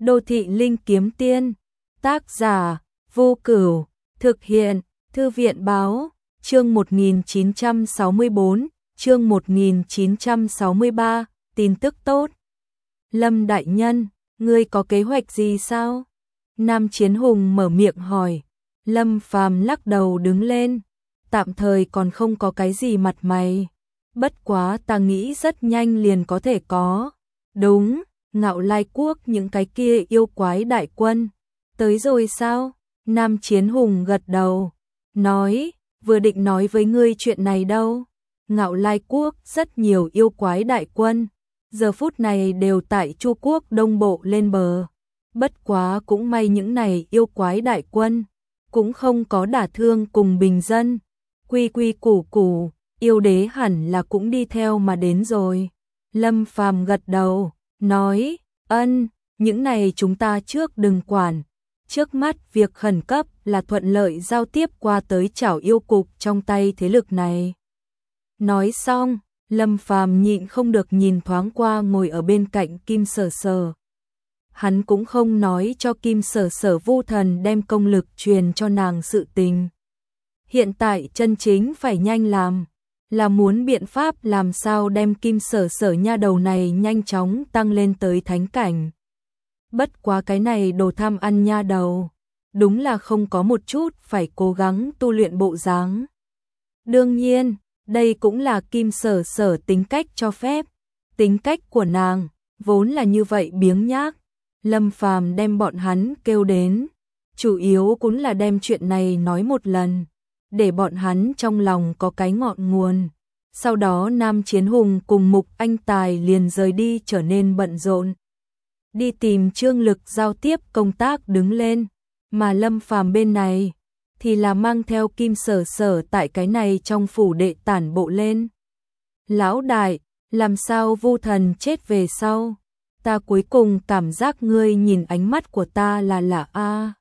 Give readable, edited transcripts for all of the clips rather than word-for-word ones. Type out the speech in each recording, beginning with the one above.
Đô thị linh kiếm tiên, tác giả, Vô Cửu, thực hiện, Thư viện báo, chương 1964, chương 1963, tin tức tốt. Lâm đại nhân, ngươi có kế hoạch gì sao? Nam Chiến Hùng mở miệng hỏi. Lâm Phàm lắc đầu đứng lên, tạm thời còn không có cái gì mặt mày. Bất quá ta nghĩ rất nhanh liền có thể có. Đúng, Ngạo Lai Quốc những cái kia yêu quái đại quân. Tới rồi sao? Nam Chiến Hùng gật đầu, nói, vừa định nói với ngươi chuyện này đâu. Ngạo Lai Quốc rất nhiều yêu quái đại quân, giờ phút này đều tại Chu Quốc Đông Bộ lên bờ. Bất quá cũng may những này yêu quái đại quân cũng không có đả thương cùng bình dân. Quy quy củ củ, yêu đế hẳn là cũng đi theo mà đến rồi. Lâm Phàm gật đầu, nói, ân, những này chúng ta trước đừng quản. Trước mắt việc khẩn cấp là thuận lợi giao tiếp qua tới chảo yêu cục trong tay thế lực này. Nói xong, Lâm Phàm nhịn không được nhìn thoáng qua ngồi ở bên cạnh Kim Sở Sở. Hắn cũng không nói cho Kim Sở Sở Vu Thần đem công lực truyền cho nàng sự tình. Hiện tại chân chính phải nhanh làm, là muốn biện pháp làm sao đem Kim Sở Sở nha đầu này nhanh chóng tăng lên tới thánh cảnh. Bất quá cái này đồ tham ăn nha đầu, đúng là không có một chút phải cố gắng tu luyện bộ dáng. Đương nhiên, đây cũng là Kim Sở Sở tính cách cho phép. Tính cách của nàng vốn là như vậy biếng nhác. Lâm Phàm đem bọn hắn kêu đến, chủ yếu cũng là đem chuyện này nói một lần, để bọn hắn trong lòng có cái ngọn nguồn. Sau đó Nam Chiến Hùng cùng Mục Anh Tài liền rời đi trở nên bận rộn, đi tìm Trương Lực giao tiếp công tác đứng lên, mà Lâm Phàm bên này thì là mang theo Kim Sở Sở tại cái này trong phủ đệ tản bộ lên. Lão đại, làm sao Vu Thần chết về sau? Ta cuối cùng cảm giác ngươi nhìn ánh mắt của ta là lạ a.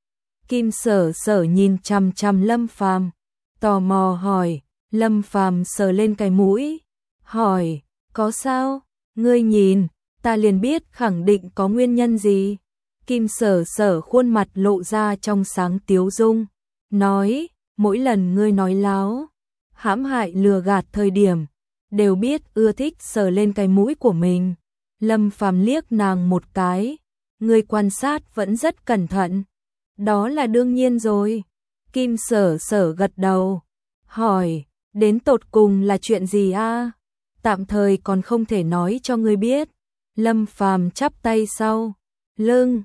Kim Sở Sở nhìn chằm chằm Lâm Phàm, tò mò hỏi. Lâm Phàm sờ lên cái mũi, hỏi, có sao? Ngươi nhìn, ta liền biết khẳng định có nguyên nhân gì. Kim Sở Sở khuôn mặt lộ ra trong sáng tiếu dung, nói, mỗi lần ngươi nói láo, hãm hại lừa gạt thời điểm, đều biết ưa thích sờ lên cái mũi của mình. Lâm Phàm liếc nàng một cái, ngươi quan sát vẫn rất cẩn thận. Đó là đương nhiên rồi. Kim Sở Sở gật đầu, hỏi, đến tột cùng là chuyện gì a? Tạm thời còn không thể nói cho ngươi biết. Lâm Phàm chắp tay sau lưng,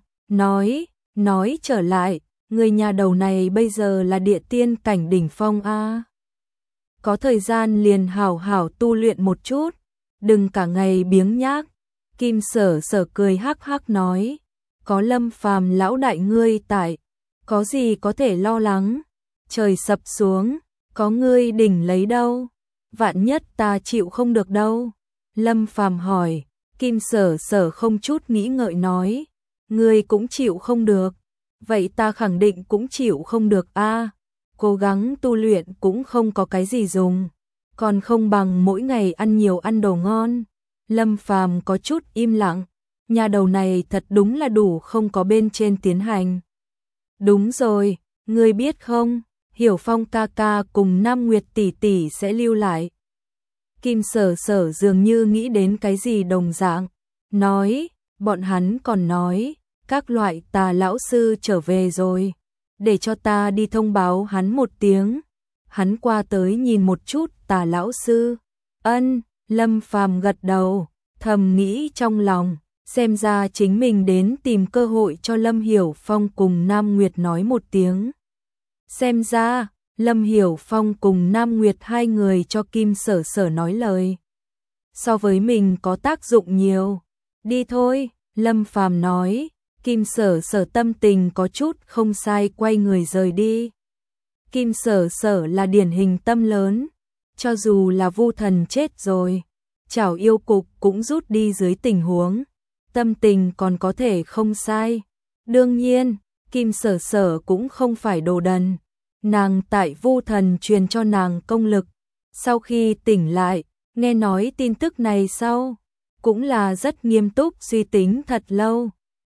nói trở lại, người nhà đầu này bây giờ là địa tiên cảnh đỉnh phong a. Có thời gian liền hảo hảo tu luyện một chút, đừng cả ngày biếng nhác. Kim Sở Sở cười hắc hắc nói, có Lâm Phàm lão đại ngươi tại, có gì có thể lo lắng, trời sập xuống, có ngươi đỉnh lấy đâu, vạn nhất ta chịu không được đâu. Lâm Phàm hỏi. Kim Sở Sở không chút nghĩ ngợi nói, ngươi cũng chịu không được, vậy ta khẳng định cũng chịu không được a. Cố gắng tu luyện cũng không có cái gì dùng, còn không bằng mỗi ngày ăn nhiều ăn đồ ngon. Lâm Phàm có chút im lặng, nhà đầu này thật đúng là đủ không có bên trên tiến hành. Đúng rồi, ngươi biết không, Hiểu Phong ca ca cùng Nam Nguyệt tỷ tỷ sẽ lưu lại. Kim Sở Sở dường như nghĩ đến cái gì đồng dạng, nói, bọn hắn còn nói, các loại Tà lão sư trở về rồi, để cho ta đi thông báo hắn một tiếng, hắn qua tới nhìn một chút Tà lão sư. Ân, Lâm Phàm gật đầu, thầm nghĩ trong lòng, xem ra chính mình đến tìm cơ hội cho Lâm Hiểu Phong cùng Nam Nguyệt nói một tiếng. Xem ra Lâm Hiểu Phong cùng Nam Nguyệt hai người cho Kim Sở Sở nói lời, so với mình có tác dụng nhiều. Đi thôi, Lâm Phàm nói. Kim Sở Sở tâm tình có chút không sai, quay người rời đi. Kim Sở Sở là điển hình tâm lớn, cho dù là Vu Thần chết rồi, chảo yêu cục cũng rút đi dưới tình huống, tâm tình còn có thể không sai. Đương nhiên, Kim Sở Sở cũng không phải đồ đần. Nàng tại Vu Thần truyền cho nàng công lực, sau khi tỉnh lại, nghe nói tin tức này sau, cũng là rất nghiêm túc suy tính thật lâu.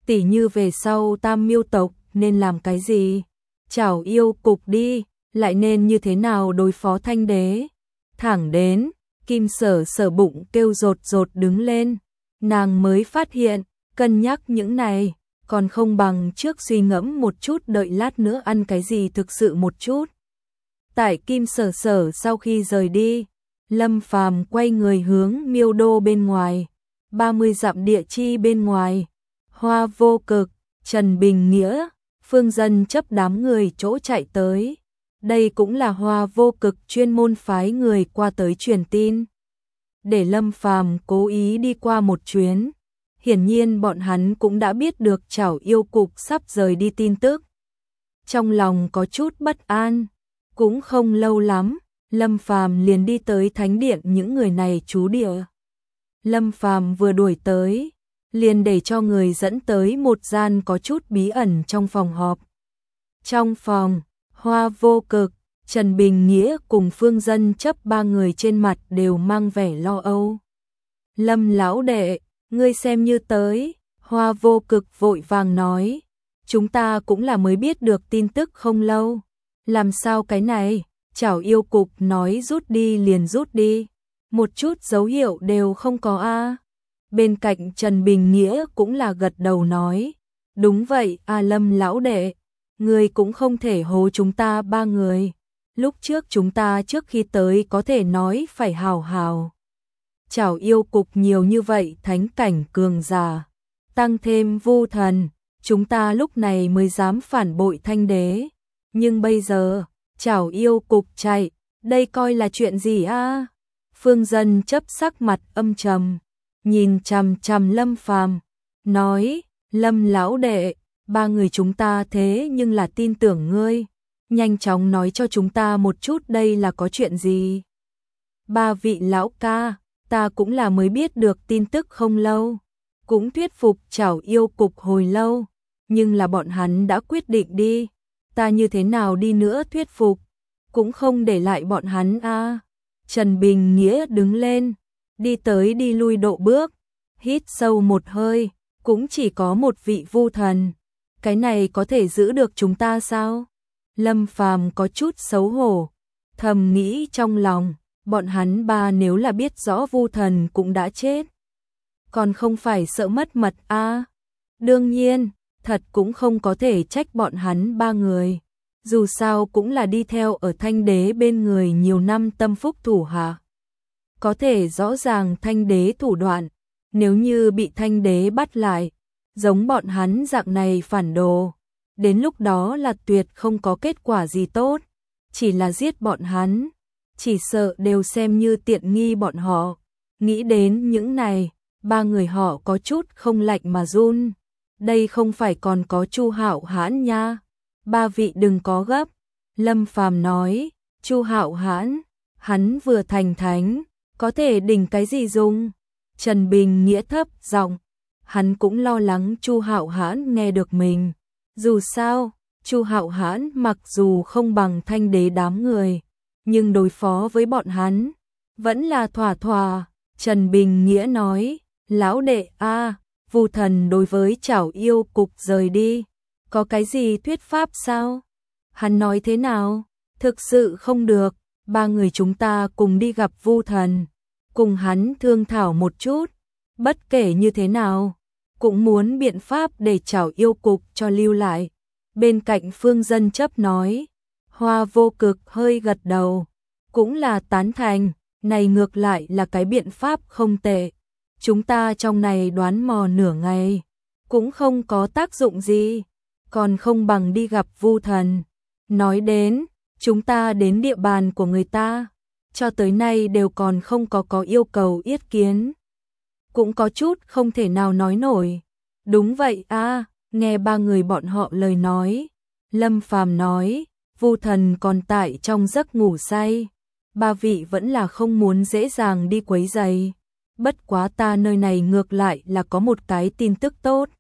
Tỉ như về sau Tam Miêu tộc nên làm cái gì? Chảo yêu cục đi, lại nên như thế nào đối phó Thanh đế? Thẳng đến, Kim Sở Sở bụng kêu rột rột đứng lên, nàng mới phát hiện, cân nhắc những này, còn không bằng trước suy ngẫm một chút, đợi lát nữa ăn cái gì thực sự một chút. Tại Kim Sở Sở sau khi rời đi, Lâm Phàm quay người hướng Miêu Đô bên ngoài, 30 dặm địa chi bên ngoài, Hoa Vô Cực, Trần Bình Nghĩa, Phương Dân chấp đám người chỗ chạy tới. Đây cũng là Hoa Vô Cực chuyên môn phái người qua tới truyền tin. Để Lâm Phàm cố ý đi qua một chuyến. Hiển nhiên bọn hắn cũng đã biết được Chảo yêu cục sắp rời đi tin tức. Trong lòng có chút bất an. Cũng không lâu lắm, Lâm Phàm liền đi tới thánh điện những người này trú địa. Lâm Phàm vừa đuổi tới, liền để cho người dẫn tới một gian có chút bí ẩn trong phòng họp. Trong phòng, Hoa Vô Cực, Trần Bình Nghĩa cùng Phương Dân chấp ba người trên mặt đều mang vẻ lo âu. Lâm lão đệ, ngươi xem như tới, Hoa Vô Cực vội vàng nói, chúng ta cũng là mới biết được tin tức không lâu. Làm sao cái này? Chảo yêu cục nói rút đi liền rút đi, một chút dấu hiệu đều không có a. Bên cạnh Trần Bình Nghĩa cũng là gật đầu nói, đúng vậy a Lâm lão đệ, người cũng không thể hố chúng ta ba người. Lúc trước chúng ta trước khi tới có thể nói phải hào hào. Chảo yêu cục nhiều như vậy thánh cảnh cường giả, tăng thêm vu thần, chúng ta lúc này mới dám phản bội Thanh đế. Nhưng bây giờ, Chảo yêu cục chạy, đây coi là chuyện gì a? Phương Dân chấp sắc mặt âm trầm, nhìn chằm chằm Lâm Phàm, nói, Lâm lão đệ, ba người chúng ta thế nhưng là tin tưởng ngươi, nhanh chóng nói cho chúng ta một chút đây là có chuyện gì. Ba vị lão ca, ta cũng là mới biết được tin tức không lâu, cũng thuyết phục Chảo yêu cục hồi lâu, nhưng là bọn hắn đã quyết định đi, ta như thế nào đi nữa thuyết phục, cũng không để lại bọn hắn a. Trần Bình Nghĩa đứng lên, đi tới đi lui độ bước, hít sâu một hơi, cũng chỉ có một vị vu thần, cái này có thể giữ được chúng ta sao? Lâm Phàm có chút xấu hổ, thầm nghĩ trong lòng, bọn hắn ba nếu là biết rõ vu thần cũng đã chết, còn không phải sợ mất mật a. Đương nhiên, thật cũng không có thể trách bọn hắn ba người, dù sao cũng là đi theo ở Thanh đế bên người nhiều năm tâm phúc thủ hạ. Có thể rõ ràng Thanh đế thủ đoạn, nếu như bị Thanh đế bắt lại, giống bọn hắn dạng này phản đồ, đến lúc đó là tuyệt không có kết quả gì tốt, chỉ là giết bọn hắn, chỉ sợ đều xem như tiện nghi bọn họ. Nghĩ đến những này, ba người họ có chút không lạnh mà run. Đây không phải còn có Chu Hạo Hãn nha. Ba vị đừng có gấp. Lâm Phàm nói, Chu Hạo Hãn, hắn vừa thành thánh, có thể đỉnh cái gì dùng? Trần Bình Nghĩa thấp giọng, hắn cũng lo lắng Chu Hạo Hãn nghe được mình. Dù sao, Chu Hạo Hãn mặc dù không bằng Thanh đế đám người, nhưng đối phó với bọn hắn vẫn là thỏa thỏa. Trần Bình Nghĩa nói, lão đệ a, vu thần đối với Chảo yêu cục rời đi, có cái gì thuyết pháp sao? Hắn nói thế nào? Thực sự không được, ba người chúng ta cùng đi gặp vu thần, cùng hắn thương thảo một chút, bất kể như thế nào, cũng muốn biện pháp để Chảo yêu cục cho lưu lại. Bên cạnh Phương Dân chấp nói, Hoa Vô Cực hơi gật đầu, cũng là tán thành, này ngược lại là cái biện pháp không tệ. Chúng ta trong này đoán mò nửa ngày, cũng không có tác dụng gì, còn không bằng đi gặp vu thần. Nói đến, chúng ta đến địa bàn của người ta, cho tới nay đều còn không có yêu cầu yết kiến. Cũng có chút không thể nào nói nổi. Đúng vậy a, nghe ba người bọn họ lời nói. Lâm Phàm nói, vu thần còn tại trong giấc ngủ say. Ba vị vẫn là không muốn dễ dàng đi quấy rầy. Bất quá ta nơi này ngược lại là có một cái tin tức tốt.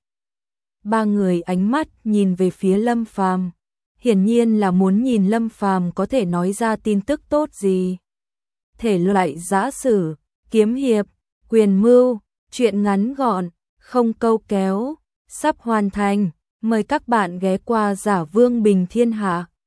Ba người ánh mắt nhìn về phía Lâm Phàm, hiển nhiên là muốn nhìn Lâm Phàm có thể nói ra tin tức tốt gì. Thể loại giã sử, kiếm hiệp, quyền mưu, truyện ngắn gọn, không câu kéo, sắp hoàn thành. Mời các bạn ghé qua Giả Vương Bình Thiên Hạ.